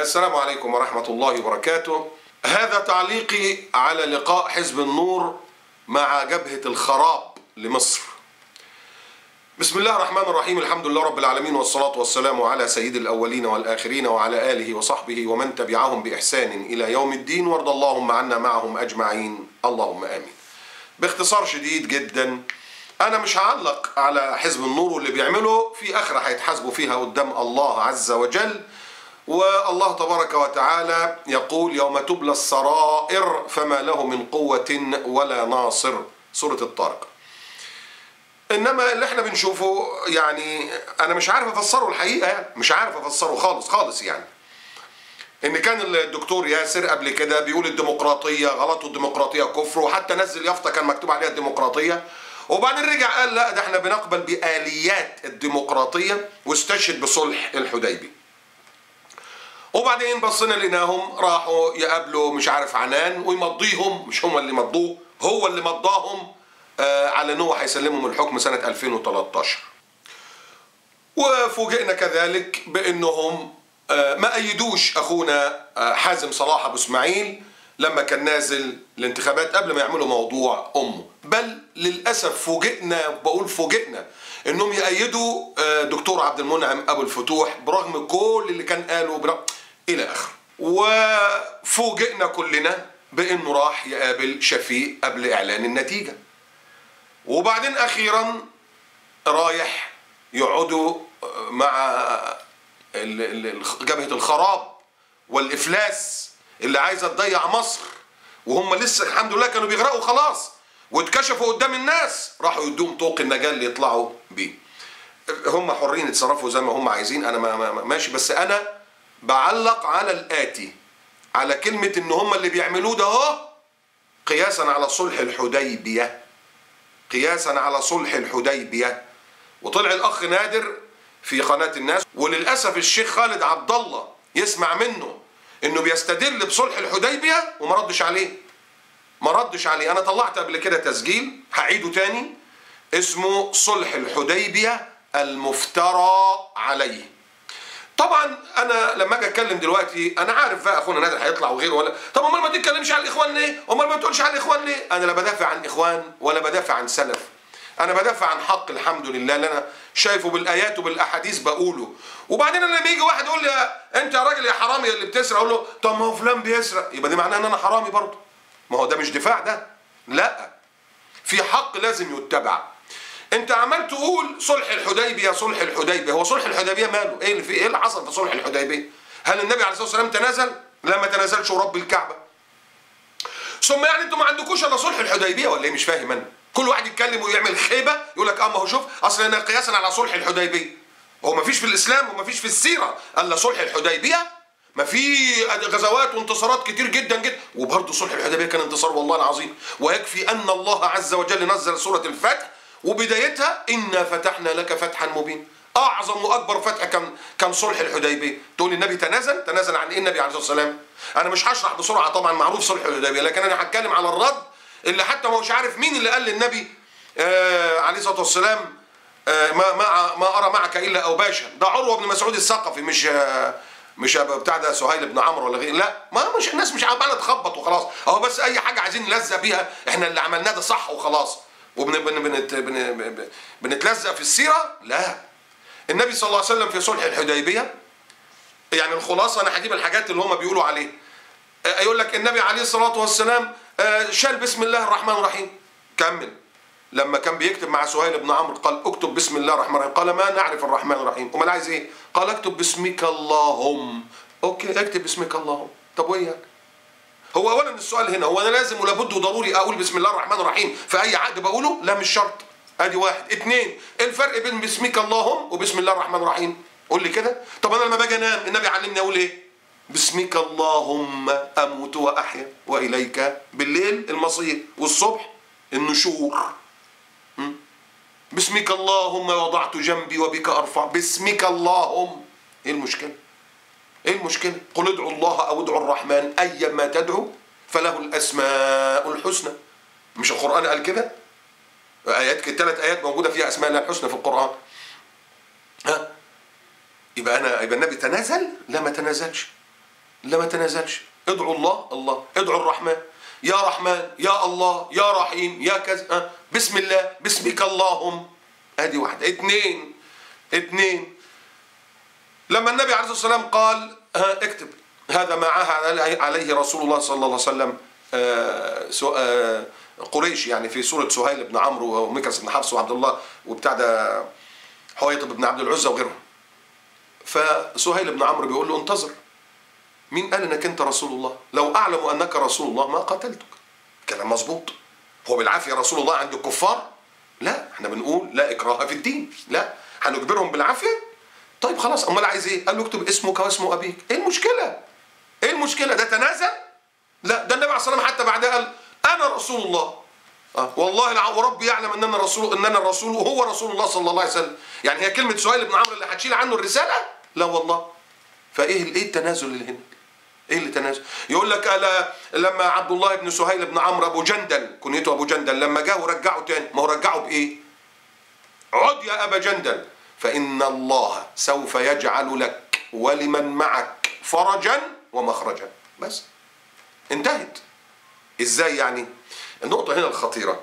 السلام عليكم ورحمة الله وبركاته. هذا تعليقي على لقاء حزب النور مع جبهة الخراب لمصر. بسم الله الرحمن الرحيم، الحمد لله رب العالمين، والصلاة والسلام على سيد الأولين والآخرين وعلى آله وصحبه ومن تبعهم بإحسان إلى يوم الدين، وارض اللهم عنا معهم أجمعين، اللهم آمين. باختصار شديد جدا، أنا مش هعلق على حزب النور واللي بيعمله، في آخرة هيتحاسبوا فيها قدام الله عز وجل، والله تبارك وتعالى يقول: يوم تبلى السرائر فما له من قوة ولا ناصر، سورة الطارق. إنما اللي احنا بنشوفه يعني أنا مش عارف أفسره الحقيقة، يعني مش عارف أفسره خالص يعني. إن كان الدكتور ياسر قبل كده بيقول الديمقراطية غلط والديمقراطية كفر، وحتى نزل يافطة كان مكتوب عليها الديمقراطية، وبعدين رجع قال لا ده احنا بنقبل بآليات الديمقراطية، واستشهد بصلح الحديبي. وبعدين بصينا لقيناهم راحوا يقابلوا مش عارف عنان ويمضيهم، مش هم اللي مضوه، هو اللي مضاهم على انه هيسلمهم الحكم سنة 2013. وفوجئنا كذلك بانهم ما ايدوش اخونا حازم صلاح ابو اسماعيل لما كان نازل الانتخابات قبل ما يعملوا موضوع امه، بل للاسف فوجئنا، بقول فوجئنا، انهم يأيدوا دكتور عبد المنعم ابو الفتوح برغم كل اللي كان قاله الى اخره. وفوجئنا كلنا بانه راح يقابل شفيق قبل اعلان النتيجه، وبعدين اخيرا رايح يقعدوا مع جبهه الخراب والافلاس اللي عايزه تضيع مصر، وهم لسه الحمد لله كانوا بيغرقوا خلاص واتكشفوا قدام الناس، راحوا يدوم طوق النجاه اللي يطلعوا بيه. هم حرين يتصرفوا زي ما هم عايزين، انا ماشي، بس انا بعلق على الآتي، على كلمة ان هم اللي بيعملوه ده اهو قياسا على صلح الحديبية، قياسا على صلح الحديبية. وطلع الاخ نادر في قناة الناس، وللأسف الشيخ خالد عبد الله يسمع منه انه بيستدل بصلح الحديبية وما ردش عليه، ما ردش عليه. انا طلعت قبل كده تسجيل هعيده تاني اسمه صلح الحديبية المفترى عليه. طبعا انا لما اجي اتكلم دلوقتي انا عارف بقى اخونا نادر هيطلع وغيره، ولا طب امال ما تتكلمش على الاخوان ليه؟ امال ما تقولش على الاخوان ليه؟ انا لا بدافع عن اخوان ولا بدافع عن سلف، انا بدافع عن حق الحمد لله اللي انا شايفه بالايات وبالاحاديث بقوله. وبعدين لما يجي واحد يقول لي انت يا راجل يا حرامي اللي بتسرق، اقول له طب ما هو فلان بيسرق، يبقى دي معناه ان انا حرامي برضه؟ ما هو ده مش دفاع، ده لا، في حق لازم يتبع. انت عمال تقول صلح الحديبيه صلح الحديبيه، هو صلح الحديبيه ماله؟ ايه اللي فيه؟ ايه اللي حصل في صلح الحديبيه؟ هل النبي عليه الصلاه والسلام تنازل؟ لا ما تنازلش ورب الكعبه. ثم يعني انتوا ما عندكوش الا صلح الحديبيه ولا ايه؟ مش فاهم انا. كل واحد يتكلم ويعمل خيبه يقول لك ما هو شوف اصل انا قياسا على صلح الحديبيه. هو ما فيش في الاسلام وما فيش في السيره الا صلح الحديبيه؟ ما في غزوات وانتصارات كتير جدا جدا، وبرضه صلح الحديبيه كان انتصار والله العظيم. ويكفي ان الله عز وجل نزل سوره الفتح وبدايتها إنا فتحنا لك فتحا مبين. أعظم وأكبر فتح كان صلح الحديبية. تقول لي النبي تنازل عن إيه النبي عليه الصلاة والسلام؟ أنا مش هشرح بسرعة طبعا، معروف صلح الحديبية، لكن أنا هتكلم على الرد اللي حتى ما هوش عارف مين اللي قال للنبي عليه الصلاة والسلام ما أرى معك إلا أوباشا. ده عروة بن مسعود الثقفي، مش بتاع ده سهيل بن عمرو ولا غيره، لا، ما مش الناس مش عماله تخبط وخلاص، اهو بس اي حاجه عايزين نلزق بيها احنا اللي عملناه ده صح وخلاص، بنتلزق في السيرة. لا، النبي صلى الله عليه وسلم في صلح الحديبية، يعني الخلاصة أنا هجيب الحاجات اللي هم بيقولوا عليه. يقول لك النبي عليه الصلاة والسلام شال بسم الله الرحمن الرحيم، كمل. لما كان بيكتب مع سهيل بن عمرو قال اكتب بسم الله الرحمن الرحيم، قال ما نعرف الرحمن الرحيم، امال عايز ايه؟ قال اكتب باسمك اللهم. اوكي اكتب باسمك اللهم، طب وايه يعني؟ هو اولا السؤال هنا، هو انا لازم ولابد وضروري اقول بسم الله الرحمن الرحيم في اي عقد بقوله؟ لا مش شرط. ادي واحد. اتنين، الفرق بين باسمك اللهم وبسم الله الرحمن الرحيم؟ قول لي كده. طب انا لما باجي انام النبي علمني اقول ايه؟ باسمك اللهم اموت واحيا واليك بالليل المصير والصبح النشور. باسمك اللهم وضعت جنبي وبك ارفع، باسمك اللهم. ايه المشكله؟ ايه المشكلة؟ قل ادعوا الله او ادعوا الرحمن ايما تدعوا فله الاسماء الحسنى. مش القرآن قال كده؟ ايات، 3 آيات موجودة فيها اسماء الله الحسنى في القرآن. ها؟ يبقى النبي تنازل؟ لا ما تنازلش. لا ما تنازلش. ادعوا الله الله، ادعوا الرحمن، يا رحمن يا الله يا رحيم يا كذا، بسم الله باسمك اللهم. ادي واحدة. اتنين لما النبي عليه الصلاة والسلام قال اكتب هذا ما عاهد عليه رسول الله صلى الله عليه وسلم قريش، يعني في سورة سهيل بن عمرو ومكرس بن حفص وعبد الله وبتاع ده حويطب بن عبد العزى وغيرهم. فسهيل بن عمرو بيقول له انتظر، مين قال انك انت رسول الله؟ لو اعلم انك رسول الله ما قتلتك. كلام مظبوط. هو بالعافيه رسول الله عند الكفار؟ لا، احنا بنقول لا اكراه في الدين، لا هنجبرهم بالعافيه. طيب خلاص، امال عايز ايه؟ قال له اكتب اسمك واسم ابيك. ايه المشكله؟ ايه المشكله؟ ده تنازل؟ لا، ده النبي عليه الصلاه والسلام حتى بعدها قال انا رسول الله. والله وربي يعلم ان انا الرسول وهو رسول الله صلى الله عليه وسلم. يعني هي كلمه سهيل بن عمرو اللي هتشيل عنه الرساله؟ لا والله. فايه التنازل اللي هنا؟ ايه اللي تنازل؟ يقول لك ألا لما عبد الله بن سهيل بن عمرو ابو جندل، كنيته ابو جندل، لما جاء ورجعه تاني، ما هو رجعه بايه؟ عد يا ابا جندل فان الله سوف يجعل لك ولمن معك فرجا ومخرجا. بس انتهت. ازاي يعني؟ النقطة هنا الخطيرة،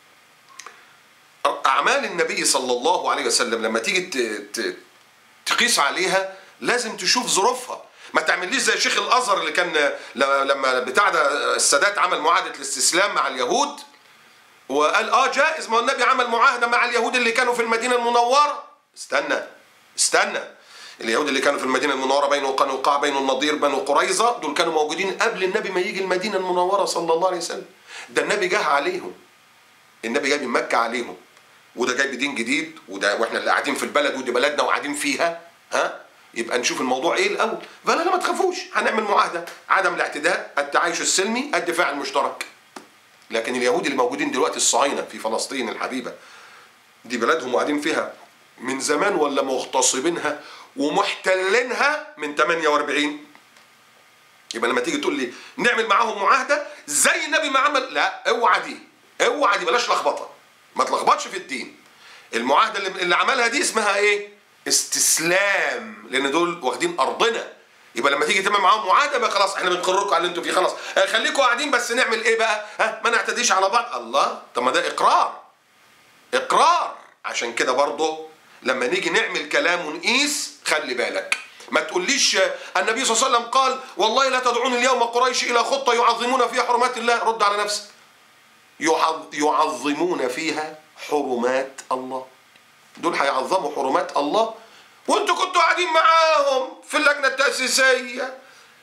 أعمال النبي صلى الله عليه وسلم لما تيجي تقيس عليها لازم تشوف ظروفها. ما تعمليش زي شيخ الأزهر اللي كان لما بتاع ده السادات عمل معاهدة الاستسلام مع اليهود وقال جائز، ما النبي عمل معاهدة مع اليهود اللي كانوا في المدينة المنورة. استنى، اليهود اللي كانوا في المدينة المنورة بين قنقاع بين النضير بنو قريظة، دول كانوا موجودين قبل النبي ما يجي المدينة المنورة صلى الله عليه وسلم. ده النبي جه عليهم، النبي جاي من مكة عليهم، وده جاي بدين جديد، واحنا اللي قاعدين في البلد ودي بلدنا وقاعدين فيها. يبقى نشوف الموضوع ايه الاول. فلا ما تخافوش، هنعمل معاهدة عدم الاعتداء، التعايش السلمي، الدفاع المشترك. لكن اليهود اللي موجودين دلوقتي الصهاينة في فلسطين الحبيبة، دي بلدهم وقاعدين فيها من زمان ولا مغتصبينها ومحتلينها من 48. يبقى لما تيجي تقول لي نعمل معاهم معاهده زي النبي ما عمل، لا اوعى دي بلاش لخبطه، ما تلخبطش في الدين. المعاهده اللي عملها دي اسمها ايه؟ استسلام، لان دول واخدين ارضنا. يبقى لما تيجي تعمل معاهم معاهده بقى خلاص احنا بنقرركم على اللي انتوا فيه، خلاص خليكم قاعدين بس نعمل ايه بقى؟ ما نعتديش على بعض. الله، طب ما ده اقرار. عشان كده برضه لما نيجي نعمل كلام ونقيس خلي بالك، ما تقوليش النبي صلى الله عليه وسلم قال والله لا تدعون اليوم قريش الى خطه يعظمون فيها حرمات الله. رد على نفسك. يعظمون فيها حرمات الله، دول هيعظموا حرمات الله وانتوا كنتوا قاعدين معاهم في اللجنه التاسيسيه.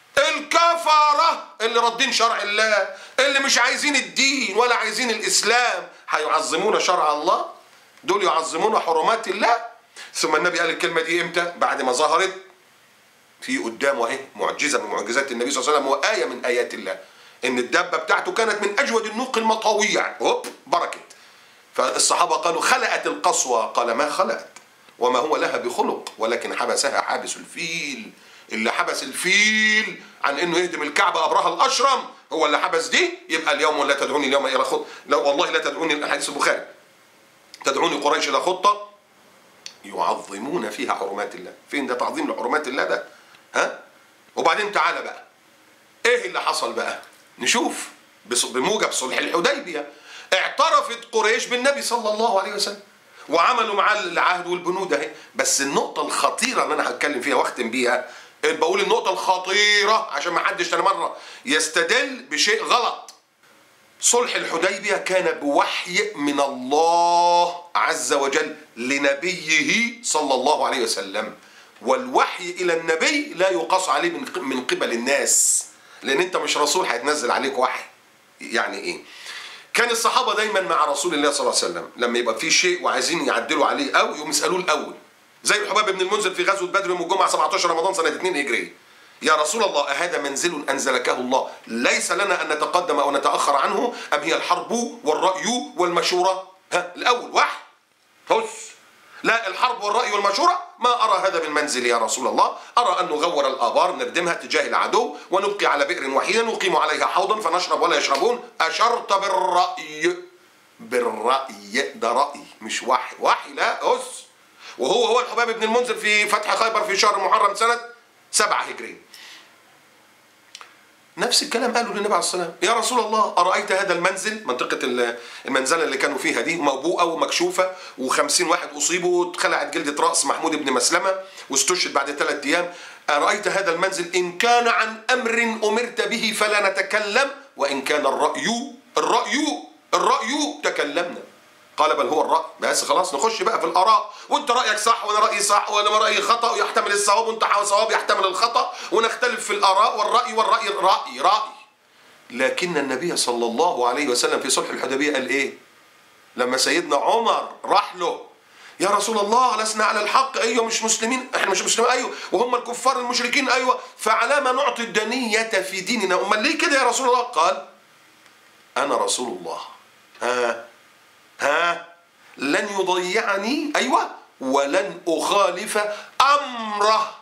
الكفره اللي ردين شرع الله، اللي مش عايزين الدين ولا عايزين الاسلام، هيعظمون شرع الله، دول يعظمون حرمات الله. ثم النبي قال الكلمه دي امتى؟ بعد ما ظهرت في قدامه اهي معجزه من معجزات النبي صلى الله عليه وسلم وايه من ايات الله، ان الدابه بتاعته كانت من اجود النوق المطاويع، بركت. فالصحابه قالوا خلأت القصوى، قال ما خلأت وما هو لها بخلق ولكن حبسها حابس الفيل. اللي حبس الفيل عن انه يهدم الكعبه ابرهة الاشرم هو اللي حبس دي. يبقى اليوم لا تدعوني اليوم الى خطه، لا والله لا تدعوني، الحديث البخاري، تدعوني قريش الى خطه يعظمون فيها حرمات الله. فين ده تعظيم لحرمات الله ده؟ وبعدين تعالى بقى ايه اللي حصل بقى؟ نشوف. بموجب صلح الحديبيه اعترفت قريش بالنبي صلى الله عليه وسلم وعملوا معاه العهد والبنود اهي. بس النقطه الخطيره اللي انا هتكلم فيها واختم بيها، بقول النقطه الخطيره عشان ما حدش تاني مره يستدل بشيء غلط. صلح الحديبيه كان بوحي من الله عز وجل لنبيه صلى الله عليه وسلم، والوحي الى النبي لا يقاس عليه من قبل الناس، لان انت مش رسول هيتنزل عليك وحي. يعني ايه؟ كان الصحابه دايما مع رسول الله صلى الله عليه وسلم لما يبقى في شيء وعايزين يعدلوا عليه او يقوم يسالوه الاول، زي الحباب بن المنذر في غزوه بدر يوم الجمعه 17 رمضان سنه 2 هجريه. يا رسول الله أهذا منزل أنزلكه الله ليس لنا أن نتقدم أو نتأخر عنه أم هي الحرب والرأي والمشورة؟ الأول وحي لا، الحرب والرأي والمشورة ما أرى هذا بالمنزل يا رسول الله. أرى أن نغور الآبار نردمها تجاه العدو ونبقي على بئر وحيدا نقيم عليها حوضا فنشرب ولا يشربون. أشرت بالرأي ده رأي مش وحي لا وهو الحباب بن المنذر في فتح خيبر في شهر محرم سنة 7 هجرية. نفس الكلام قالوا للنبي عليه الصلاة والسلام: يا رسول الله أرأيت هذا المنزل، منطقة المنزلة اللي كانوا فيها دي موبوءة ومكشوفة و50 واحد أصيبوا واتخلعت جلدة رأس محمود بن مسلمة واستشهد بعد 3 أيام. أرأيت هذا المنزل إن كان عن أمر أمرت به فلا نتكلم، وإن كان الرأي تكلمنا. قال: بل هو الرأي. بس خلاص نخش بقى في الآراء، وانت رأيك صح وانا رأيي صح، وانا رأيي خطأ ويحتمل الصواب وانت صواب يحتمل الخطأ، ونختلف في الآراء والرأي رأي. لكن النبي صلى الله عليه وسلم في صلح الحديبية قال ايه؟ لما سيدنا عمر راح له: يا رسول الله لسنا على الحق. ايوه مش مسلمين، احنا مش مسلمين، ايوه وهم الكفار المشركين، ايوه، فعلى ما نعطي الدنية في ديننا؟ امال ليه كده يا رسول الله؟ قال: انا رسول الله، لن يضيعني، ايوه، ولن اخالف امره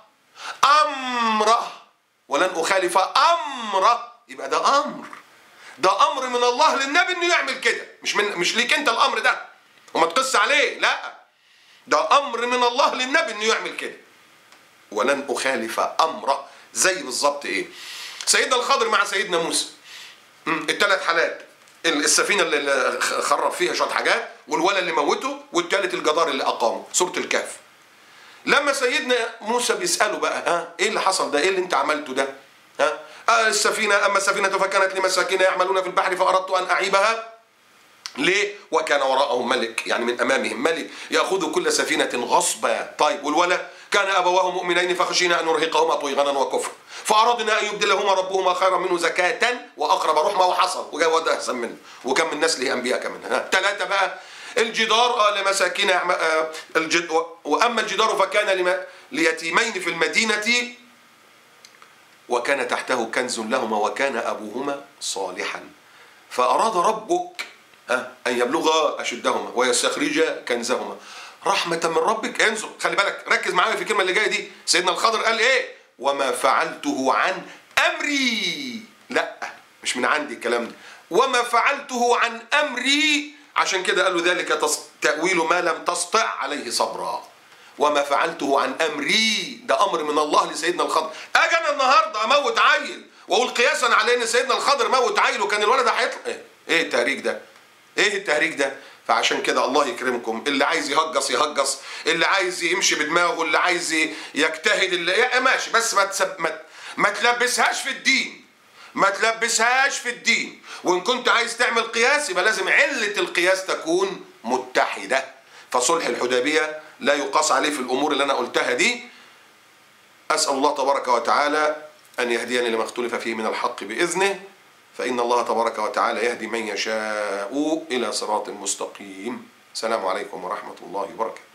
ولن اخالف امره. يبقى ده امر من الله للنبي انه يعمل كده، مش ليك انت الامر ده وما تقص عليه، لا، ده امر من الله للنبي انه يعمل كده. ولن اخالف امره، زي بالظبط ايه؟ سيدنا الخضر مع سيدنا موسى، ال3 حالات: السفينة اللي خرب فيها شوية حاجات، والولد اللي موته، والثالث الجدار اللي أقامه، سورة الكهف. لما سيدنا موسى بيسأله بقى: إيه اللي حصل ده؟ إيه اللي أنت عملته ده؟ السفينة، أما السفينة فكانت لمساكين يعملون في البحر فأردت أن أعيبها. ليه؟ وكان وراءهم ملك، يعني من أمامهم ملك يأخذ كل سفينة غصبا. طيب والولد: كان أبواه مؤمنين فخشينا أن نرهقهما طغيانا وكفر فأردنا أن يبدلهما ربهما خيرا منه زكاة وأقرب رحمة. وحصل وجاء وده أحسن منه، وكم من نسله أنبياء كمان. 3 بقى: الجدار لمساكين وأما الجدار فكان ليتيمين في المدينة وكان تحته كنز لهما وكان أبوهما صالحا فأراد ربك أن يبلغا أشدهما ويستخرجا كنزهما رحمة من ربك. انظر، خلي بالك، ركز معايا في الكلمة اللي جاية دي. سيدنا الخضر قال ايه؟ وما فعلته عن أمري. لا، مش من عندي الكلام ده. وما فعلته عن أمري، عشان كده قال له: ذلك تأويل ما لم تستطع عليه صبرا. وما فعلته عن أمري، ده أمر من الله لسيدنا الخضر. أجي أنا النهارده أموت عيل وأقول قياسا على إن سيدنا الخضر موت عيل وكان الولد هيطلع. إيه التهريج ده؟ إيه التهريج ده؟ فعشان كده الله يكرمكم، اللي عايز يهجص، اللي عايز يمشي بدماغه، اللي عايز يجتهد، اللي ماشي، بس ما تلبسهاش في الدين. وإن كنت عايز تعمل قياس يبقى لازم علة القياس تكون متحدة. فصلح الحديبية لا يقاس عليه في الأمور اللي أنا قلتها دي. أسأل الله تبارك وتعالى أن يهديني لما اختلف فيه من الحق بإذنه، فإن الله تبارك وتعالى يهدي من يشاء إلى صراط مستقيم. السلام عليكم ورحمة الله وبركاته.